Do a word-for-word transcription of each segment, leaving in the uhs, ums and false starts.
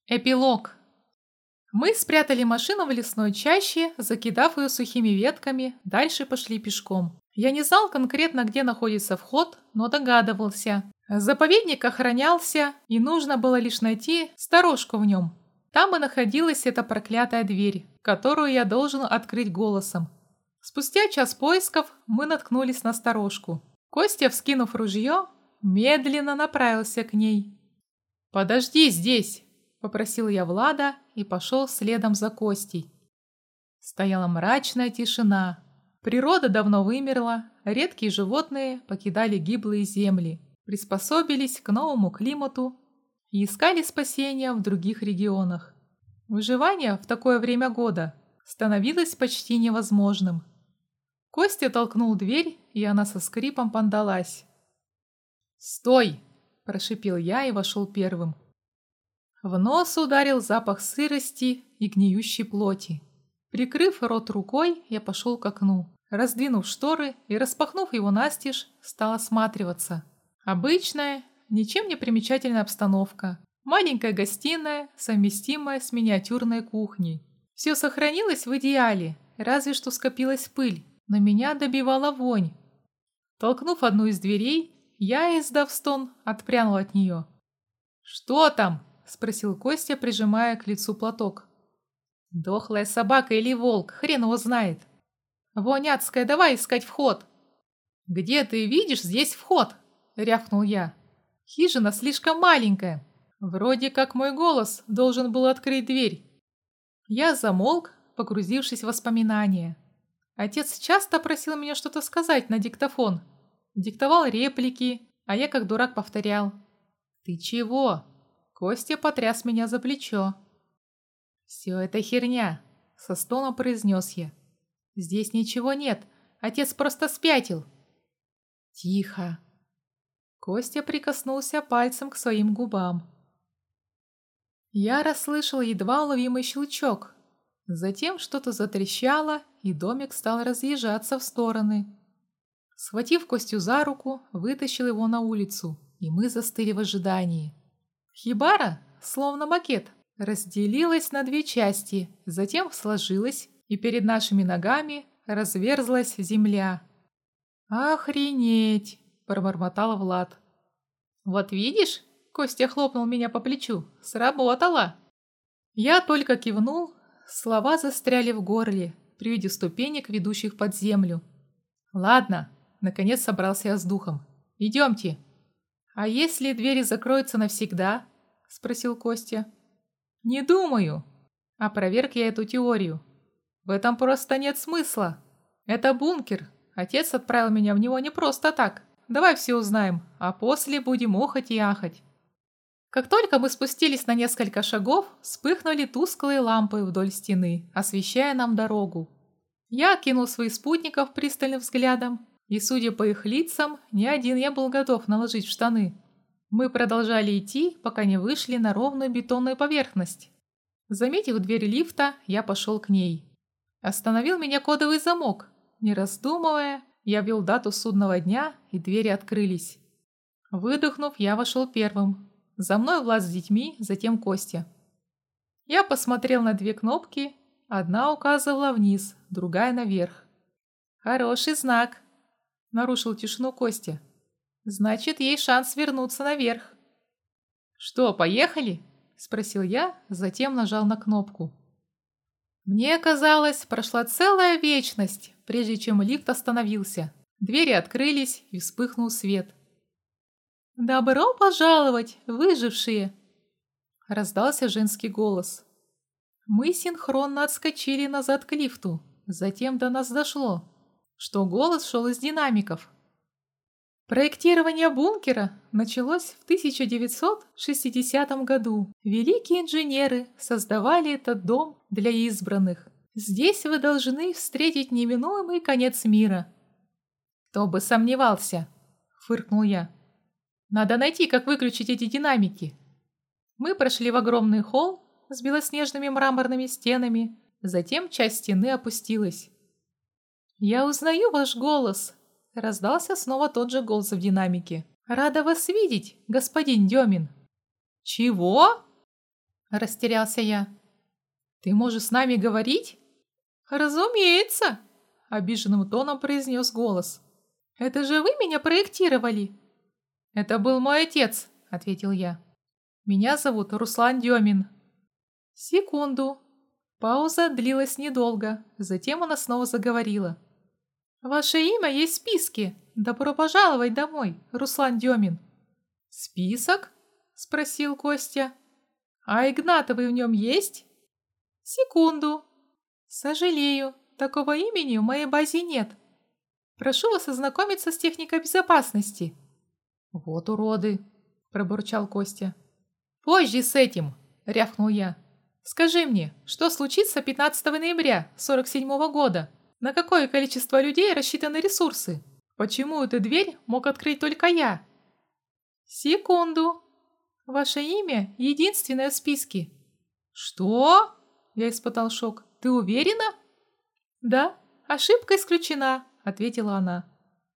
Эпилог. Мы спрятали машину в лесной чаще, закидав ее сухими ветками, дальше пошли пешком. Я не знал конкретно, где находится вход, но догадывался. Заповедник охранялся, и нужно было лишь найти сторожку в нем. Там и находилась эта проклятая дверь, которую я должен открыть голосом. Спустя час поисков мы наткнулись на сторожку. Костя, вскинув ружье, медленно направился к ней. «Подожди здесь!» — попросил я Влада и пошел следом за Костей. Стояла мрачная тишина. Природа давно вымерла, редкие животные покидали гиблые земли, приспособились к новому климату и искали спасения в других регионах. Выживание в такое время года становилось почти невозможным. Костя толкнул дверь, и она со скрипом поддалась. «Стой!» – прошипел я и вошел первым. В нос ударил запах сырости и гниющей плоти. Прикрыв рот рукой, я пошел к окну. Раздвинув шторы и распахнув его настежь, стал осматриваться. Обычная, ничем не примечательная обстановка. Маленькая гостиная, совместимая с миниатюрной кухней. Все сохранилось в идеале, разве что скопилась пыль, но меня добивала вонь. Толкнув одну из дверей, я, издав стон, отпрянул от нее. «Что там?» — спросил Костя, прижимая к лицу платок. «Дохлая собака или волк, хрен его знает. Вонь адская, давай искать вход». «Где ты видишь здесь вход?» — рявкнул я. «Хижина слишком маленькая. Вроде как мой голос должен был открыть дверь». Я замолк, погрузившись в воспоминания. Отец часто просил меня что-то сказать на диктофон. Диктовал реплики, а я как дурак повторял. «Ты чего?» Костя потряс меня за плечо. «Все это херня», — со стоном произнес я. «Здесь ничего нет, отец просто спятил». «Тихо». Костя прикоснулся пальцем к своим губам. Я расслышал едва уловимый щелчок. Затем что-то затрещало, и домик стал разъезжаться в стороны. Схватив Костю за руку, вытащил его на улицу, и мы застыли в ожидании. Хибара, словно макет, разделилась на две части, затем сложилась, и перед нашими ногами разверзлась земля. «Охренеть!» – пробормотал Влад. «Вот видишь?» – Костя хлопнул меня по плечу. «Сработало!» Я только кивнул, слова застряли в горле при виде ступенек, ведущих под землю. «Ладно», – наконец собрался я с духом. «Идемте». «А если двери закроются навсегда?» – спросил Костя. «Не думаю», – опроверг я эту теорию. «В этом просто нет смысла. Это бункер. Отец отправил меня в него не просто так. Давай все узнаем, а после будем охать и ахать». Как только мы спустились на несколько шагов, вспыхнули тусклые лампы вдоль стены, освещая нам дорогу. Я окинул своих спутников пристальным взглядом, и, судя по их лицам, ни один я был готов наложить в штаны. Мы продолжали идти, пока не вышли на ровную бетонную поверхность. Заметив дверь лифта, я пошел к ней. Остановил меня кодовый замок. Не раздумывая, я ввел дату судного дня, и двери открылись. Выдохнув, я вошел первым. За мной Влад с детьми, затем Костя. Я посмотрел на две кнопки. Одна указывала вниз, другая наверх. «Хороший знак», — нарушил тишину Костя. «Значит, есть шанс вернуться наверх». «Что, поехали?» — спросил я, затем нажал на кнопку. Мне казалось, прошла целая вечность, прежде чем лифт остановился. Двери открылись, и вспыхнул свет. «Добро пожаловать, выжившие!» — раздался женский голос. Мы синхронно отскочили назад к лифту. Затем до нас дошло, что голос шел из динамиков. Проектирование бункера началось в тысяча девятьсот шестидесятом году. Великие инженеры создавали этот дом для избранных. Здесь вы должны встретить неминуемый конец мира. «Кто бы сомневался!» — фыркнул я. «Надо найти, как выключить эти динамики». Мы прошли в огромный холл с белоснежными мраморными стенами, затем часть стены опустилась. «Я узнаю ваш голос!» — раздался снова тот же голос в динамике. «Рада вас видеть, господин Демин!» «Чего?» Растерялся я. Ты можешь с нами говорить? Разумеется, обиженным тоном произнес голос. Это же вы меня проектировали? Это был мой отец, ответил я. Меня зовут Руслан Демин. Секунду. Пауза длилась недолго, затем она снова заговорила. Ваше имя есть в списке. Добро пожаловать домой, Руслан Демин. Список? Спросил Костя. А Игнатовый в нем есть? Секунду. Сожалею, такого имени в моей базе нет. Прошу вас ознакомиться с техникой безопасности. Вот уроды, пробурчал Костя. Позже с этим, рявкнул я. Скажи мне, что случится пятнадцатого ноября сорок седьмого года? На какое количество людей рассчитаны ресурсы? Почему эту дверь мог открыть только я? Секунду. Ваше имя единственное в списке. Что? Я испытал шок. Ты уверена? Да, ошибка исключена, ответила она.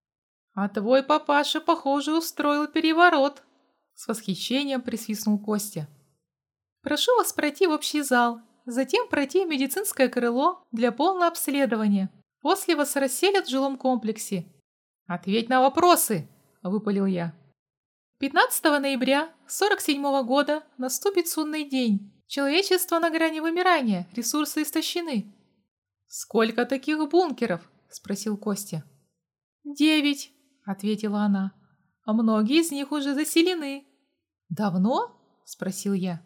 А твой папаша, похоже, устроил переворот. С восхищением присвистнул Костя. Прошу вас пройти в общий зал, затем пройти в медицинское крыло для полного обследования. После вас расселят в жилом комплексе. Ответь на вопросы, выпалил я. пятнадцатого ноября сорок седьмого года наступит судный день. Человечество на грани вымирания, ресурсы истощены. Сколько таких бункеров? Спросил Костя. Девять, ответила она. А многие из них уже заселены. Давно? Спросил я.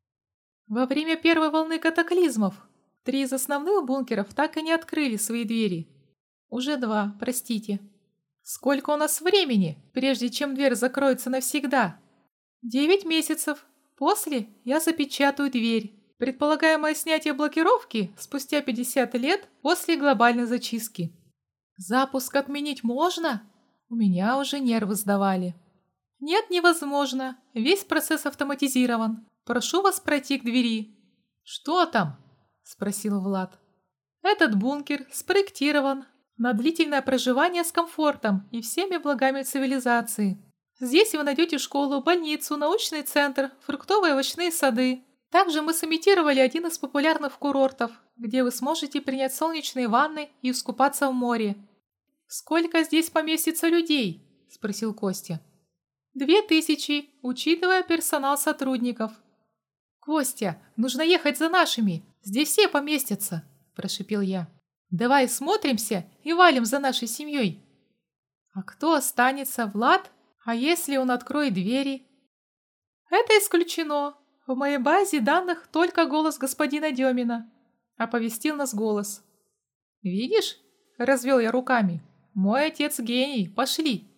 Во время первой волны катаклизмов три из основных бункеров так и не открыли свои двери. Уже два, простите. Сколько у нас времени, прежде чем дверь закроется навсегда? Девять месяцев. После я запечатаю дверь. Предполагаемое снятие блокировки спустя пятьдесят лет после глобальной зачистки. Запуск отменить можно? У меня уже нервы сдавали. Нет, невозможно. Весь процесс автоматизирован. Прошу вас пройти к двери. Что там? Спросил Влад. Этот бункер спроектирован на длительное проживание с комфортом и всеми благами цивилизации. Здесь вы найдете школу, больницу, научный центр, фруктовые и овощные сады. Также мы сымитировали один из популярных курортов, где вы сможете принять солнечные ванны и искупаться в море. «Сколько здесь поместится людей?» – спросил Костя. «Две тысячи, учитывая персонал сотрудников». «Костя, нужно ехать за нашими, здесь все поместятся», – прошипел я. «Давай смотримся и валим за нашей семьей». «А кто останется, Влад? А если он откроет двери?» «Это исключено. В моей базе данных только голос господина Демина», – оповестил нас голос. «Видишь?» – развел я руками. «Мой отец гений. Пошли».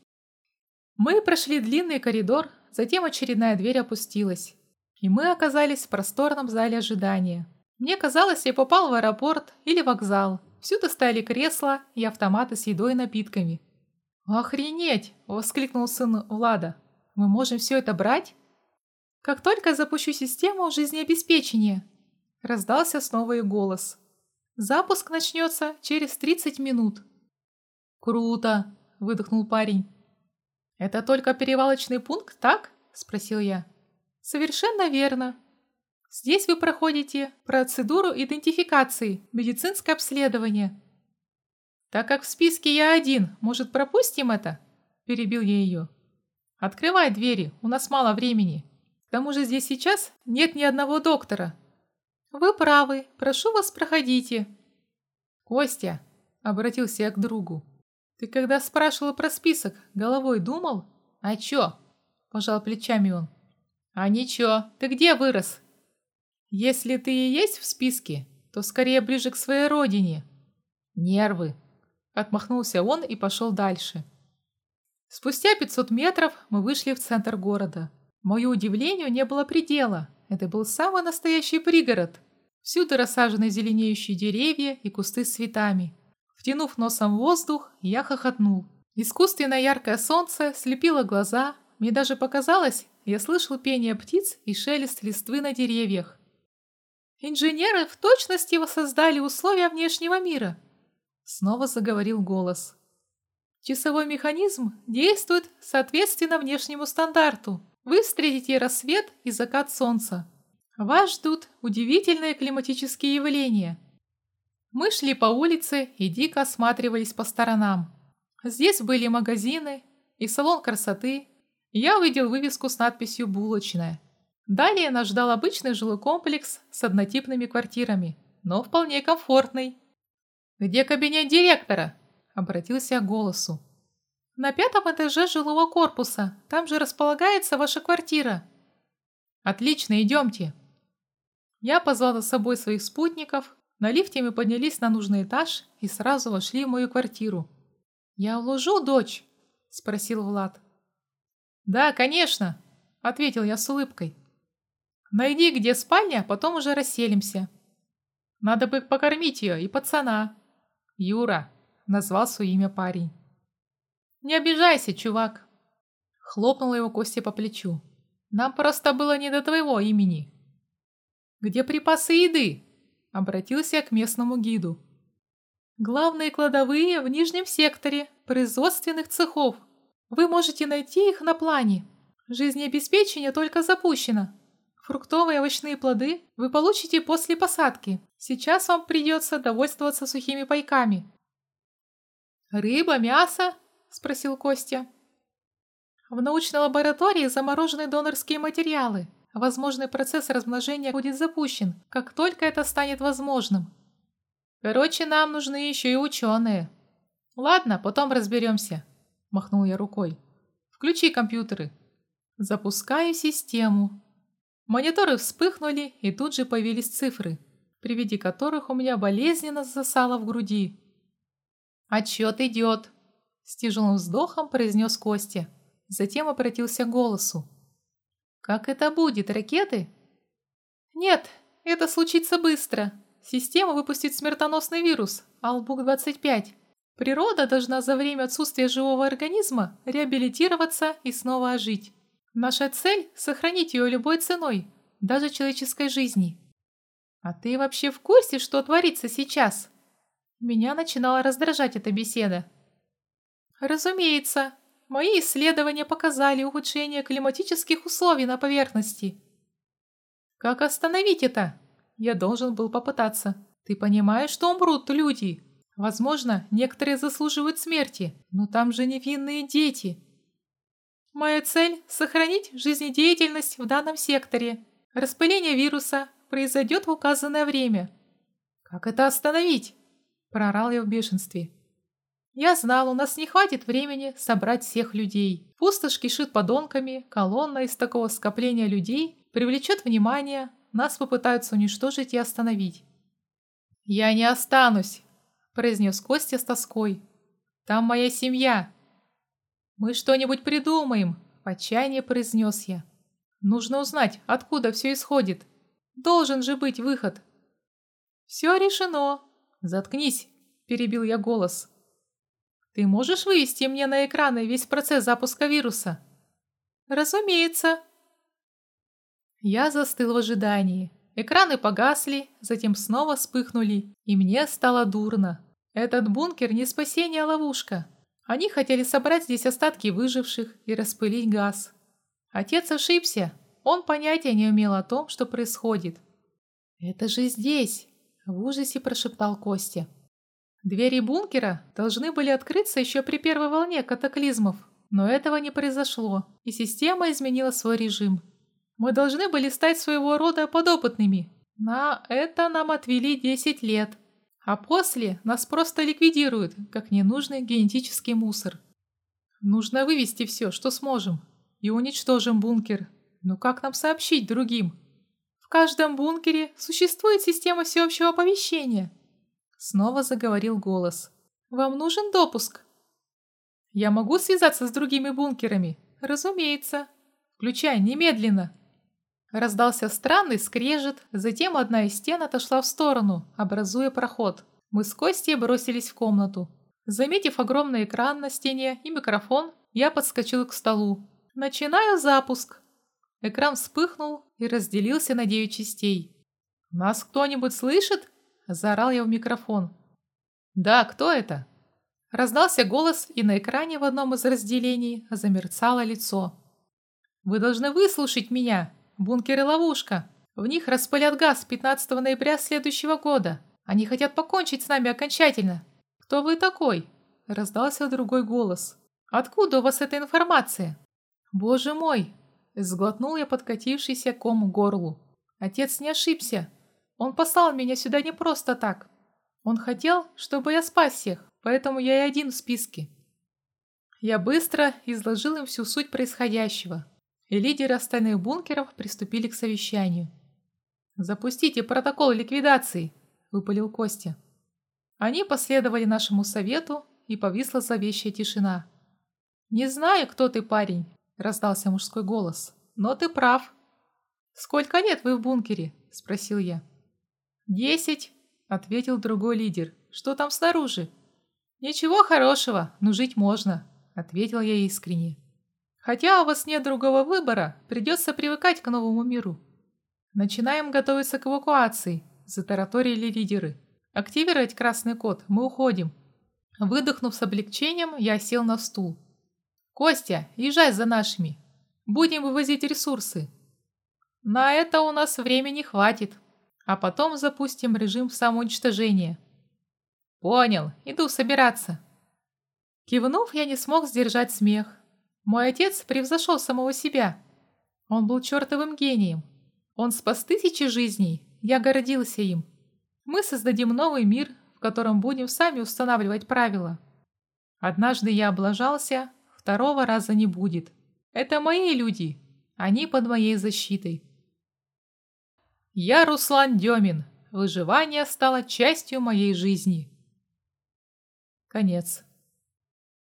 Мы прошли длинный коридор, затем очередная дверь опустилась. И мы оказались в просторном зале ожидания. Мне казалось, я попал в аэропорт или вокзал. Всюду стояли кресла и автоматы с едой и напитками. «Охренеть!» – воскликнул сын Влада. «Мы можем все это брать?» «Как только запущу систему жизнеобеспечения», – раздался снова и голос. «Запуск начнется через тридцать минут». «Круто!» – выдохнул парень. «Это только перевалочный пункт, так?» – спросил я. «Совершенно верно. Здесь вы проходите процедуру идентификации, медицинское обследование». «Так как в списке я один, может, пропустим это?» – перебил я ее. «Открывай двери, у нас мало времени. К тому же здесь сейчас нет ни одного доктора». «Вы правы, прошу вас, проходите». «Костя», – обратился я к другу, – «ты когда спрашивал про список, головой думал?» «А чё?» – пожал плечами он. «А ничего, ты где вырос?» «Если ты и есть в списке, то скорее ближе к своей родине». «Нервы», – отмахнулся он и пошел дальше. Спустя пятьсот метров мы вышли в центр города. Моему удивлению не было предела. Это был самый настоящий пригород. Всюду рассажены зеленеющие деревья и кусты с цветами. Втянув носом воздух, я хохотнул. Искусственное яркое солнце слепило глаза. Мне даже показалось, я слышал пение птиц и шелест листвы на деревьях. «Инженеры в точности воссоздали условия внешнего мира», — снова заговорил голос. «Часовой механизм действует соответственно внешнему стандарту. Вы встретите рассвет и закат солнца. Вас ждут удивительные климатические явления. Мы шли по улице и дико осматривались по сторонам. Здесь были магазины и салон красоты. Я увидел вывеску с надписью «Булочная». Далее нас ждал обычный жилой комплекс с однотипными квартирами, но вполне комфортный. «Где кабинет директора?» – обратился я к голосу. «На пятом этаже жилого корпуса, там же располагается ваша квартира». «Отлично, идемте». Я позвал за собой своих спутников, на лифте мы поднялись на нужный этаж и сразу вошли в мою квартиру. «Я вложу, дочь?» – спросил Влад. «Да, конечно», – ответил я с улыбкой. «Найди, где спальня, потом уже расселимся. Надо бы покормить ее и пацана». «Юра», – назвал свое имя парень. «Не обижайся, чувак», – хлопнула его Костя по плечу. «Нам просто было не до твоего имени». «Где припасы еды?» – обратился я к местному гиду. «Главные кладовые в нижнем секторе производственных цехов. Вы можете найти их на плане. Жизнеобеспечение только запущено. Фруктовые и овощные плоды вы получите после посадки. Сейчас вам придется довольствоваться сухими пайками». «Рыба, мясо?» – спросил Костя. «В научной лаборатории заморожены донорские материалы. Возможный процесс размножения будет запущен, как только это станет возможным. Короче, нам нужны еще и ученые». «Ладно, потом разберемся», – махнул я рукой. «Включи компьютеры». «Запускаю систему». Мониторы вспыхнули, и тут же появились цифры, при виде которых у меня болезненно засало в груди. «Отчет идет», – с тяжелым вздохом произнес Костя. Затем обратился к голосу. «Как это будет, ракеты?» «Нет, это случится быстро. Система выпустит смертоносный вирус, Албук двадцать пять. Природа должна за время отсутствия живого организма реабилитироваться и снова ожить. Наша цель – сохранить ее любой ценой, даже человеческой жизни». «А ты вообще в курсе, что творится сейчас?» Меня начинала раздражать эта беседа. «Разумеется, мои исследования показали ухудшение климатических условий на поверхности». «Как остановить это?» Я должен был попытаться. «Ты понимаешь, что умрут люди? Возможно, некоторые заслуживают смерти, но там же невинные дети». «Моя цель – сохранить жизнедеятельность в данном секторе. Распыление вируса произойдет в указанное время». «Как это остановить?» – проорал я в бешенстве. «Я знал, у нас не хватит времени собрать всех людей. Пустошь кишит подонками, колонна из такого скопления людей привлечет внимание, нас попытаются уничтожить и остановить». «Я не останусь», – произнес Костя с тоской. «Там моя семья». «Мы что-нибудь придумаем», – в отчаянии произнес я. «Нужно узнать, откуда все исходит. Должен же быть выход». «Все решено». «Заткнись», – перебил я голос. «Ты можешь вывести мне на экраны весь процесс запуска вируса?» «Разумеется». Я застыл в ожидании. Экраны погасли, затем снова вспыхнули, и мне стало дурно. Этот бункер не спасение, а ловушка. Они хотели собрать здесь остатки выживших и распылить газ. Отец ошибся, он понятия не имел о том, что происходит. «Это же здесь!» – в ужасе прошептал Костя. Двери бункера должны были открыться еще при первой волне катаклизмов, но этого не произошло, и система изменила свой режим. Мы должны были стать своего рода подопытными. На это нам отвели десять лет. А после нас просто ликвидируют, как ненужный генетический мусор. Нужно вывести все, что сможем, и уничтожим бункер. Но как нам сообщить другим? В каждом бункере существует система всеобщего оповещения. Снова заговорил голос. Вам нужен допуск? Я могу связаться с другими бункерами? Разумеется. Включай немедленно. Раздался странный скрежет, затем одна из стен отошла в сторону, образуя проход. Мы с Костей бросились в комнату. Заметив огромный экран на стене и микрофон, я подскочил к столу. «Начинаю запуск!» Экран вспыхнул и разделился на девять частей. «Нас кто-нибудь слышит?» – заорал я в микрофон. «Да, кто это?» Раздался голос, и на экране в одном из разделений замерцало лицо. «Вы должны выслушать меня! Бункер и ловушка! В них распылят газ пятнадцатого ноября следующего года. Они хотят покончить с нами окончательно. Кто вы такой? Раздался другой голос. Откуда у вас эта информация? Боже мой! Сглотнул я подкатившийся ком к горлу. Отец не ошибся. Он послал меня сюда не просто так. Он хотел, чтобы я спас всех, поэтому я и один в списке. Я быстро изложил им всю суть происходящего, и лидеры остальных бункеров приступили к совещанию. «Запустите протокол ликвидации», — выпалил Костя. Они последовали нашему совету, и повисла зловещая тишина. «Не знаю, кто ты, парень», — раздался мужской голос, — «но ты прав». «Сколько лет вы в бункере?» — спросил я. «Десять», — ответил другой лидер. «Что там снаружи?» «Ничего хорошего, но жить можно», — ответил я искренне. «Хотя у вас нет другого выбора, придется привыкать к новому миру». «Начинаем готовиться к эвакуации», — затараторили лидеры. «Активировать красный код, мы уходим». Выдохнув с облегчением, я сел на стул. «Костя, езжай за нашими. Будем вывозить ресурсы». «На это у нас времени хватит. А потом запустим режим самоуничтожения». «Понял, иду собираться». Кивнув, я не смог сдержать смех. Мой отец превзошел самого себя. Он был чертовым гением. Он спас тысячи жизней, я гордился им. Мы создадим новый мир, в котором будем сами устанавливать правила. Однажды я облажался, второго раза не будет. Это мои люди, они под моей защитой. Я Руслан Демин. Выживание стало частью моей жизни. Конец.